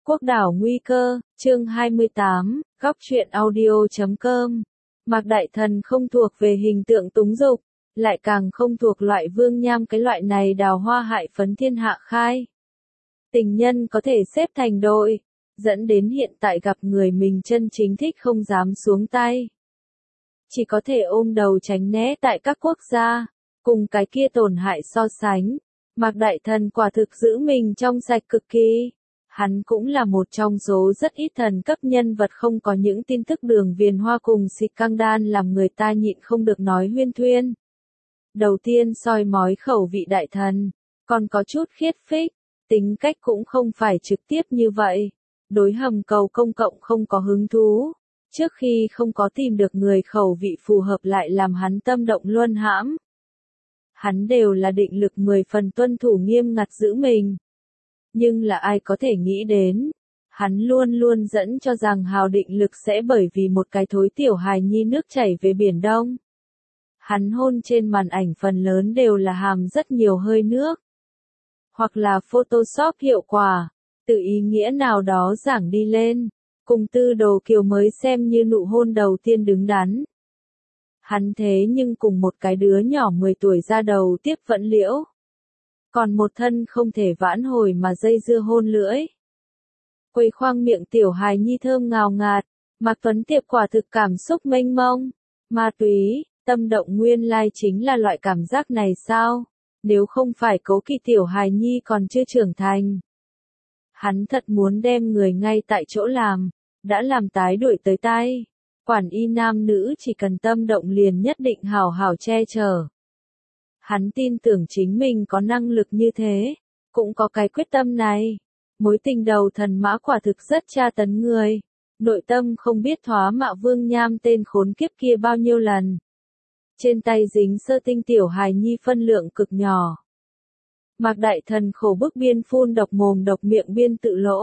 Quốc đảo nguy cơ, chương 28, góc truyện audio.com. Mạc Đại Thần không thuộc về hình tượng túng dục, lại càng không thuộc loại vương nham cái loại này đào hoa hại phấn thiên hạ khai. Tình nhân có thể xếp thành đội, dẫn đến hiện tại gặp người mình chân chính thích không dám xuống tay. Chỉ có thể ôm đầu tránh né tại các quốc gia, cùng cái kia tổn hại so sánh. Mạc Đại Thần quả thực giữ mình trong sạch cực kỳ. Hắn cũng là một trong số rất ít thần cấp nhân vật không có những tin tức đường viền hoa cùng xịt căng đan làm người ta nhịn không được nói huyên thuyên. Đầu tiên soi mói khẩu vị Đại Thần, còn có chút khiết phích, tính cách cũng không phải trực tiếp như vậy. Đối hầm cầu công cộng không có hứng thú, trước khi không có tìm được người khẩu vị phù hợp lại làm hắn tâm động luân hãm. Hắn đều là định lực 10 phần tuân thủ nghiêm ngặt giữ mình. Nhưng là ai có thể nghĩ đến, hắn luôn luôn dẫn cho rằng hào định lực sẽ bởi vì một cái thối tiểu hài nhi nước chảy về Biển Đông. Hắn hôn trên màn ảnh phần lớn đều là hàm rất nhiều hơi nước. Hoặc là Photoshop hiệu quả, tự ý nghĩa nào đó giảng đi lên, cùng Tư Đồ Kiều mới xem như nụ hôn đầu tiên đứng đắn. Hắn thế nhưng cùng một cái đứa nhỏ 10 tuổi ra đầu tiếp vẫn liễu. Còn một thân không thể vãn hồi mà dây dưa hôn lưỡi. Quây khoang miệng tiểu hài nhi thơm ngào ngạt, Mạc Tuấn Tiệp quả thực cảm xúc mênh mông. Ma túy, tâm động nguyên lai chính là loại cảm giác này sao? Nếu không phải cố kỵ tiểu hài nhi còn chưa trưởng thành. Hắn thật muốn đem người ngay tại chỗ làm, đã làm tái đuổi tới tay. Quản y nam nữ chỉ cần tâm động liền nhất định hào hào che chở. Hắn tin tưởng chính mình có năng lực như thế, cũng có cái quyết tâm này. Mối tình đầu thần mã quả thực rất tra tấn người. Nội tâm không biết thoá mạ vương nham tên khốn kiếp kia bao nhiêu lần. Trên tay dính sơ tinh tiểu hài nhi phân lượng cực nhỏ. Mạc Đại Thần khổ bức biên phun độc mồm độc miệng biên tự lỗ.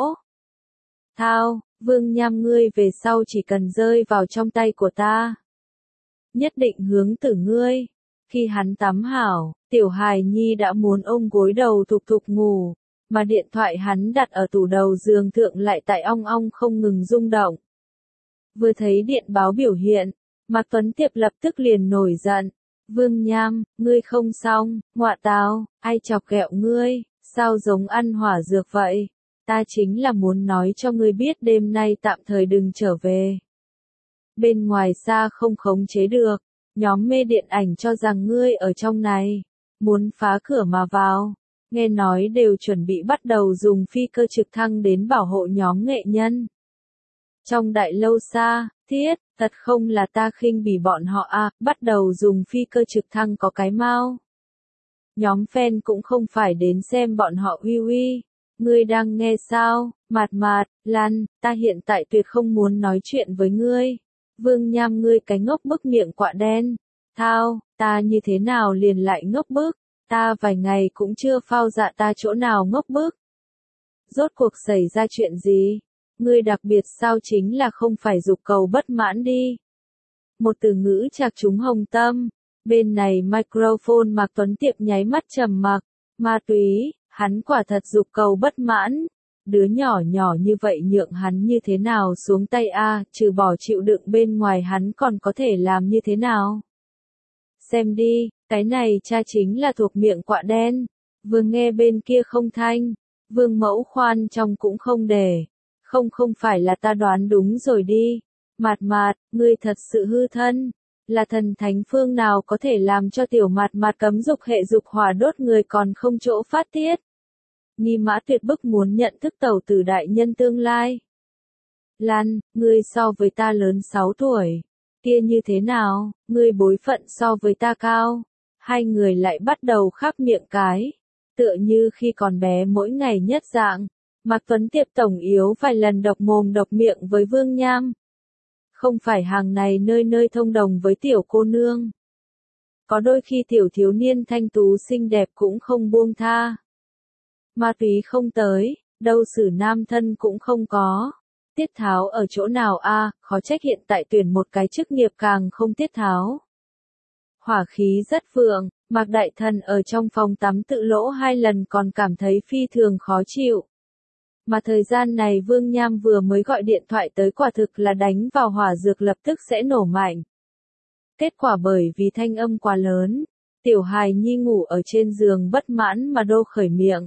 Thao, vương nham ngươi về sau chỉ cần rơi vào trong tay của ta. Nhất định hướng tử ngươi. Khi hắn tắm hảo, tiểu hài nhi đã muốn ôm gối đầu thục thục ngủ, mà điện thoại hắn đặt ở tủ đầu giường thượng lại tại ong ong không ngừng rung động. Vừa thấy điện báo biểu hiện, Mạc Tuấn Tiệp lập tức liền nổi giận. Vương Nham, ngươi không xong, ngọa tào, ai chọc ghẹo ngươi, sao giống ăn hỏa dược vậy? Ta chính là muốn nói cho ngươi biết đêm nay tạm thời đừng trở về. Bên ngoài xa không khống chế được. Nhóm mê điện ảnh cho rằng ngươi ở trong này, muốn phá cửa mà vào, nghe nói đều chuẩn bị bắt đầu dùng phi cơ trực thăng đến bảo hộ nhóm nghệ nhân. Trong đại lâu xa, thiết, thật không là ta khinh bỉ bọn họ à, bắt đầu dùng phi cơ trực thăng có cái mau. Nhóm fan cũng không phải đến xem bọn họ uy uy, ngươi đang nghe sao, mạt mạt, Lan, ta hiện tại tuyệt không muốn nói chuyện với ngươi. Vương Nham ngươi cái ngốc bức miệng quạ đen. Thao, ta như thế nào liền lại ngốc bức, ta vài ngày cũng chưa phao dạ ta chỗ nào ngốc bức. Rốt cuộc xảy ra chuyện gì? Ngươi đặc biệt sao chính là không phải dục cầu bất mãn đi. Một từ ngữ chạc trúng hồng tâm. Bên này microphone Mạc Tuấn Tiệp nháy mắt trầm mặc. Ma túy, hắn quả thật dục cầu bất mãn. Đứa nhỏ nhỏ như vậy nhượng hắn như thế nào xuống tay a, trừ bỏ chịu đựng bên ngoài hắn còn có thể làm như thế nào? Xem đi, cái này cha chính là thuộc miệng quạ đen. Vừa nghe bên kia không thanh, vương mẫu khoan trong cũng không để. Không phải là ta đoán đúng rồi đi. Mạt mạt, ngươi thật sự hư thân. Là thần thánh phương nào có thể làm cho tiểu mạt mạt cấm dục hệ dục hỏa đốt người còn không chỗ phát tiết. Nghi Mã tuyệt bức muốn nhận thức tẩu tử đại nhân tương lai. Lan, ngươi so với ta lớn 6 tuổi. Kia như thế nào, ngươi bối phận so với ta cao. Hai người lại bắt đầu khắp miệng cái. Tựa như khi còn bé mỗi ngày nhất dạng. Mạc Tuấn Tiệp tổng yếu vài lần độc mồm độc miệng với Vương Nham. Không phải hàng này nơi nơi thông đồng với tiểu cô nương. Có đôi khi tiểu thiếu niên thanh tú xinh đẹp cũng không buông tha. Ma túy không tới, đâu xử nam thân cũng không có. Tiết tháo ở chỗ nào a, khó trách hiện tại tuyển một cái chức nghiệp càng không tiết tháo. Hỏa khí rất vượng, Mạc Đại Thần ở trong phòng tắm tự lỗ 2 lần còn cảm thấy phi thường khó chịu. Mà thời gian này Vương Nham vừa mới gọi điện thoại tới quả thực là đánh vào hỏa dược lập tức sẽ nổ mạnh. Kết quả bởi vì thanh âm quá lớn, Tiểu Hài Nhi ngủ ở trên giường bất mãn mà đô khởi miệng.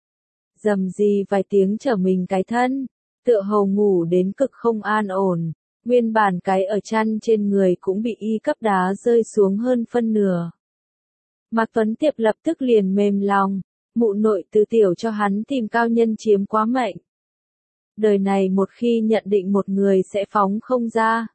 Rầm rì vài tiếng trở mình cái thân, tựa hồ ngủ đến cực không an ổn, nguyên bản cái ở chăn trên người cũng bị y cấp đá rơi xuống hơn phân nửa. Mạc Tuấn Tiệp lập tức liền mềm lòng, mụ nội từ tiểu cho hắn tìm cao nhân chiếm quá mệnh. Đời này một khi nhận định một người sẽ phóng không ra.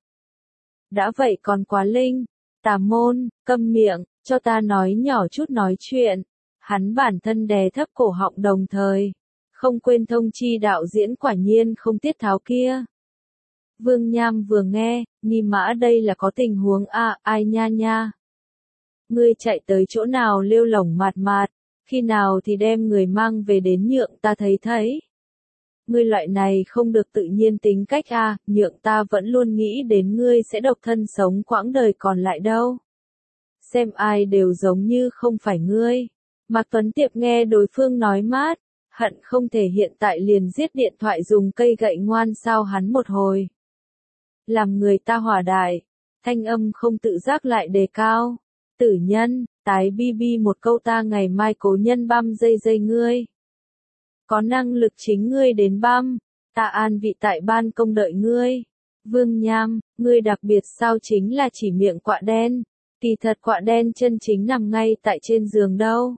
Đã vậy còn quá linh, tà môn, câm miệng, cho ta nói nhỏ chút nói chuyện. Hắn bản thân đè thấp cổ họng đồng thời, không quên thông chi đạo diễn quả nhiên không tiết tháo kia. Vương Nham vừa nghe, Nhi Mã đây là có tình huống ai nha nha. Ngươi chạy tới chỗ nào lêu lổng mạt mạt, khi nào thì đem người mang về đến nhượng ta thấy thấy. Ngươi loại này không được tự nhiên tính cách nhượng ta vẫn luôn nghĩ đến ngươi sẽ độc thân sống quãng đời còn lại đâu. Xem ai đều giống như không phải ngươi. Mạc Tuấn Tiệp nghe đối phương nói mát, hận không thể hiện tại liền giết điện thoại dùng cây gậy ngoan sao hắn một hồi. Làm người ta hỏa đại, thanh âm không tự giác lại đề cao. Tử nhân, tái bi một câu ta ngày mai cố nhân băm dây ngươi. Có năng lực chính ngươi đến băm, ta an vị tại ban công đợi ngươi. Vương Nham, ngươi đặc biệt sao chính là chỉ miệng quạ đen, kỳ thật quạ đen chân chính nằm ngay tại trên giường đâu.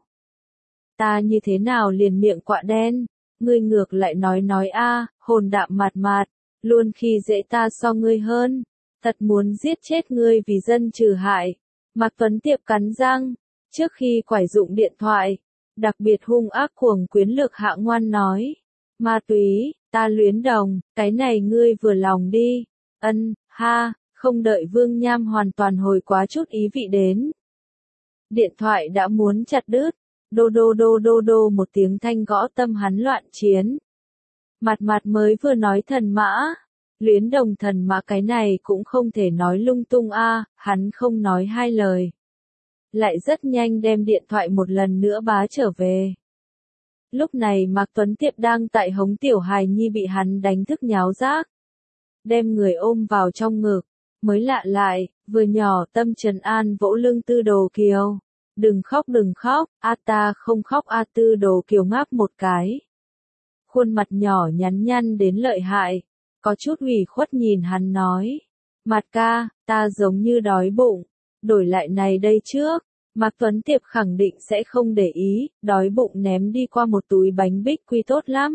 Ta như thế nào liền miệng quạ đen, ngươi ngược lại nói hồn đạm mạt mạt, luôn khi dễ ta so ngươi hơn, thật muốn giết chết ngươi vì dân trừ hại. Mạc Tuấn Tiệp cắn răng, trước khi quải dụng điện thoại, đặc biệt hung ác cuồng quyến lược hạ ngoan nói. Ma túy, ta luyến đồng, cái này ngươi vừa lòng đi. Không đợi Vương Nham hoàn toàn hồi quá chút ý vị đến. Điện thoại đã muốn chặt đứt, đô một tiếng thanh gõ tâm hắn loạn chiến. Mặt mới vừa nói thần mã. Luyến đồng thần mã cái này cũng không thể nói lung tung hắn không nói hai lời. Lại rất nhanh đem điện thoại một lần nữa bá trở về. Lúc này Mạc Tuấn Tiệp đang tại hống Tiểu Hài Nhi bị hắn đánh thức nháo rác. Đem người ôm vào trong ngực, mới lạ lại, vừa nhỏ tâm trấn an vỗ lưng Tư Đồ Kiều. Đừng khóc, ta không khóc Tư Đồ Kiều ngáp một cái. Khuôn mặt nhỏ nhắn nhăn đến lợi hại. Có chút ủy khuất nhìn hắn nói. Mạt ca, ta giống như đói bụng. Đổi lại này đây trước. Mạc Tuấn Tiệp khẳng định sẽ không để ý. Đói bụng ném đi qua một túi bánh bích quy tốt lắm.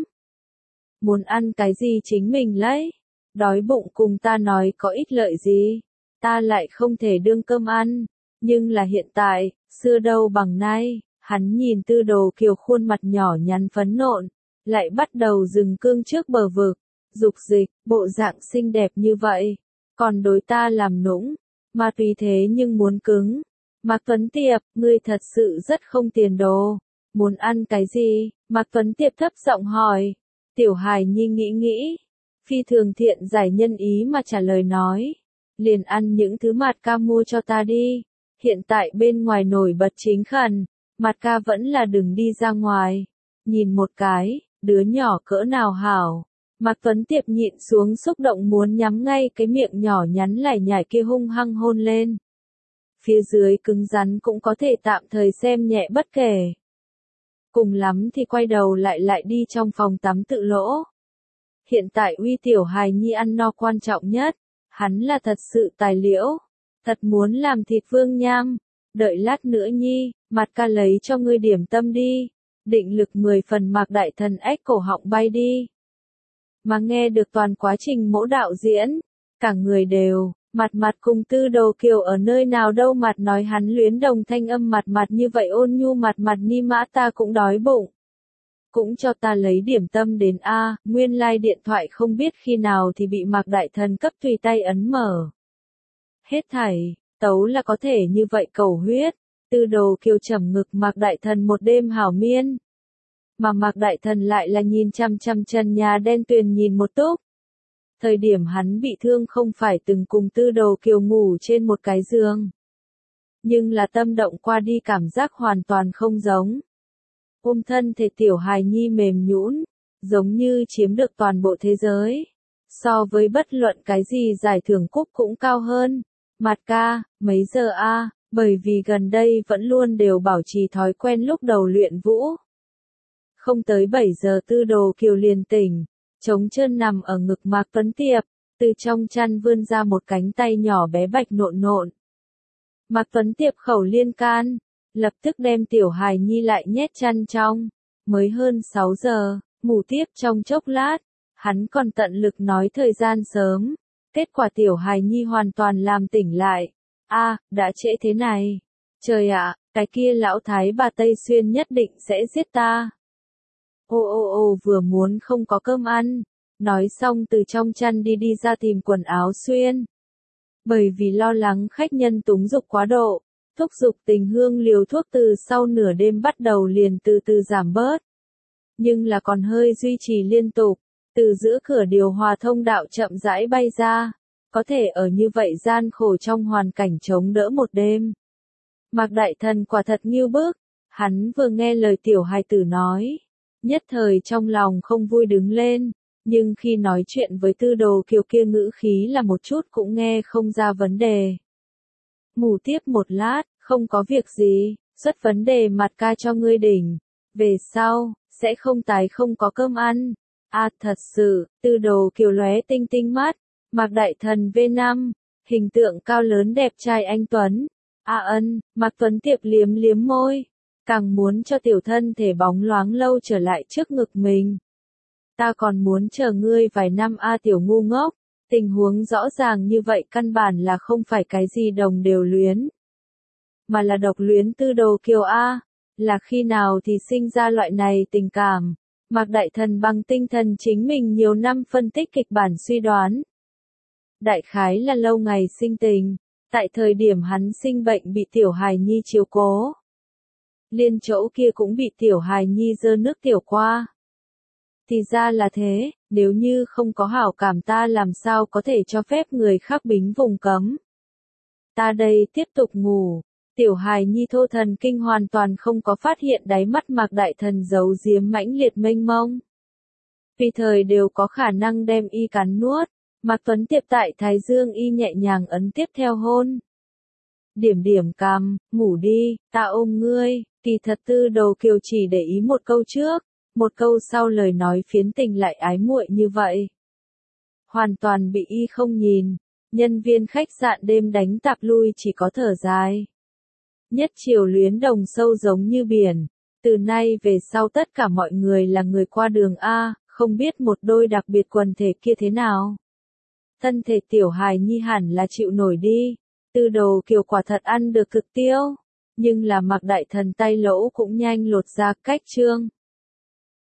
Muốn ăn cái gì chính mình lấy. Đói bụng cùng ta nói có ích lợi gì. Ta lại không thể đương cơm ăn. Nhưng là hiện tại, xưa đâu bằng nay. Hắn nhìn Tư Đồ Kiều khuôn mặt nhỏ nhắn phấn nộn. Lại bắt đầu dừng cương trước bờ vực. Dục dịch, bộ dạng xinh đẹp như vậy, còn đối ta làm nũng, mà tùy thế nhưng muốn cứng. Mạc Tuấn Tiệp, ngươi thật sự rất không tiền đồ, muốn ăn cái gì? Mạc Tuấn Tiệp thấp giọng hỏi. Tiểu Hài Nhi nghĩ, phi thường thiện giải nhân ý mà trả lời nói, liền ăn những thứ Mạt ca mua cho ta đi, hiện tại bên ngoài nổi bật chính khẩn, Mạt ca vẫn là đừng đi ra ngoài, nhìn một cái, đứa nhỏ cỡ nào hảo. Mạc Tuấn Tiệp nhịn xuống xúc động muốn nhắm ngay cái miệng nhỏ nhắn lải nhải kia hung hăng hôn lên. Phía dưới cứng rắn cũng có thể tạm thời xem nhẹ bất kể. Cùng lắm thì quay đầu lại đi trong phòng tắm tự lỗ. Hiện tại uy Tiểu Hài Nhi ăn no quan trọng nhất, hắn là thật sự tài liễu, thật muốn làm thịt Vương Nham. Đợi lát nữa Nhi, Mạt ca lấy cho ngươi điểm tâm đi, định lực 10 phần Mạc Đại Thần ếch cổ họng bay đi. Mà nghe được toàn quá trình mẫu đạo diễn, cả người đều, mặt cùng Tư Đồ Kiều ở nơi nào đâu mặt nói hắn luyến đồng thanh âm mặt như vậy ôn nhu mặt Ni Mã ta cũng đói bụng. Cũng cho ta lấy điểm tâm đến nguyên lai điện thoại không biết khi nào thì bị Mạc Đại Thần cấp tùy tay ấn mở. Hết thảy, tấu là có thể như vậy cầu huyết, Tư Đồ Kiều trầm ngực Mạc Đại Thần một đêm hảo miên. Mà Mạc Đại Thần lại là nhìn chăm trần nhà đen tuyền nhìn một túc. Thời điểm hắn bị thương không phải từng cùng Tư Đồ Kiều ngủ trên một cái giường. Nhưng là tâm động qua đi cảm giác hoàn toàn không giống. Ôm thân thể Tiểu Hài Nhi mềm nhũn, giống như chiếm được toàn bộ thế giới. So với bất luận cái gì giải thưởng cúp cũng cao hơn. Mạt ca, mấy giờ a? Bởi vì gần đây vẫn luôn đều bảo trì thói quen lúc đầu luyện vũ. Không tới 7 giờ Tư Đồ Kiều liền tỉnh, trống trơn nằm ở ngực Mạc Tuấn Tiệp, từ trong chăn vươn ra một cánh tay nhỏ bé bạch nộn nộn. Mạc Tuấn Tiệp khẩu liên can, lập tức đem tiểu hài nhi lại nhét chăn trong. Mới hơn 6 giờ, ngủ tiếp trong chốc lát, hắn còn tận lực nói thời gian sớm. Kết quả tiểu hài nhi hoàn toàn làm tỉnh lại. Đã trễ thế này. Trời ạ, cái kia lão thái bà Tây Xuyên nhất định sẽ giết ta. Ô vừa muốn không có cơm ăn. Nói xong từ trong chăn đi ra tìm quần áo xuyên. Bởi vì lo lắng khách nhân túng dục quá độ, thúc giục Tình Hương liều thuốc từ sau nửa đêm bắt đầu liền từ từ giảm bớt. Nhưng là còn hơi duy trì liên tục, từ giữa cửa điều hòa thông đạo chậm rãi bay ra, có thể ở như vậy gian khổ trong hoàn cảnh chống đỡ một đêm. Mạc Đại Thần quả thật nghiêu bức, hắn vừa nghe lời tiểu hài tử nói, nhất thời trong lòng không vui đứng lên, nhưng khi nói chuyện với Tư Đồ Kiều kia ngữ khí là một chút cũng nghe không ra vấn đề. Ngủ tiếp một lát, không có việc gì, xuất vấn đề mặt ca cho ngươi đỉnh, về sau, sẽ không tái không có cơm ăn. Thật sự, Tư Đồ Kiều lóe tinh tinh mắt, Mạc Đại Thần V5, hình tượng cao lớn đẹp trai anh Tuấn. Mạc Tuấn Tiệp liếm liếm môi, càng muốn cho tiểu thân thể bóng loáng lâu trở lại trước ngực mình. Ta còn muốn chờ ngươi vài năm tiểu ngu ngốc, tình huống rõ ràng như vậy căn bản là không phải cái gì đồng đều luyến, mà là độc luyến Tư Đồ Kiều là khi nào thì sinh ra loại này tình cảm. Mạc Đại Thần bằng tinh thần chính mình nhiều năm phân tích kịch bản suy đoán. Đại khái là lâu ngày sinh tình, tại thời điểm hắn sinh bệnh bị tiểu hài nhi chiếu cố. Liên chỗ kia cũng bị tiểu hài nhi dơ nước tiểu qua. Thì ra là thế, nếu như không có hảo cảm ta làm sao có thể cho phép người khác bính vùng cấm. Ta đây tiếp tục ngủ. Tiểu hài nhi thô thần kinh hoàn toàn không có phát hiện đáy mắt Mạc Đại Thần giấu giếm mãnh liệt mênh mông. Vì thời đều có khả năng đem y cắn nuốt, Mạc Tuấn Tiệp tại thái dương y nhẹ nhàng ấn tiếp theo hôn. Điểm cằm, ngủ đi, ta ôm ngươi. Kỳ thật Tư Đồ Kiều chỉ để ý một câu trước, một câu sau lời nói phiến tình lại ái muội như vậy. Hoàn toàn bị y không nhìn, nhân viên khách sạn đêm đánh tạp lui chỉ có thở dài. Nhất triều luyến đồng sâu giống như biển, từ nay về sau tất cả mọi người là người qua đường không biết một đôi đặc biệt quần thể kia thế nào. Thân thể tiểu hài nhi hẳn là chịu nổi đi, Tư Đồ Kiều quả thật ăn được cực tiêu, nhưng là Mạc Đại Thần tay lỗ cũng nhanh lột ra cách trương.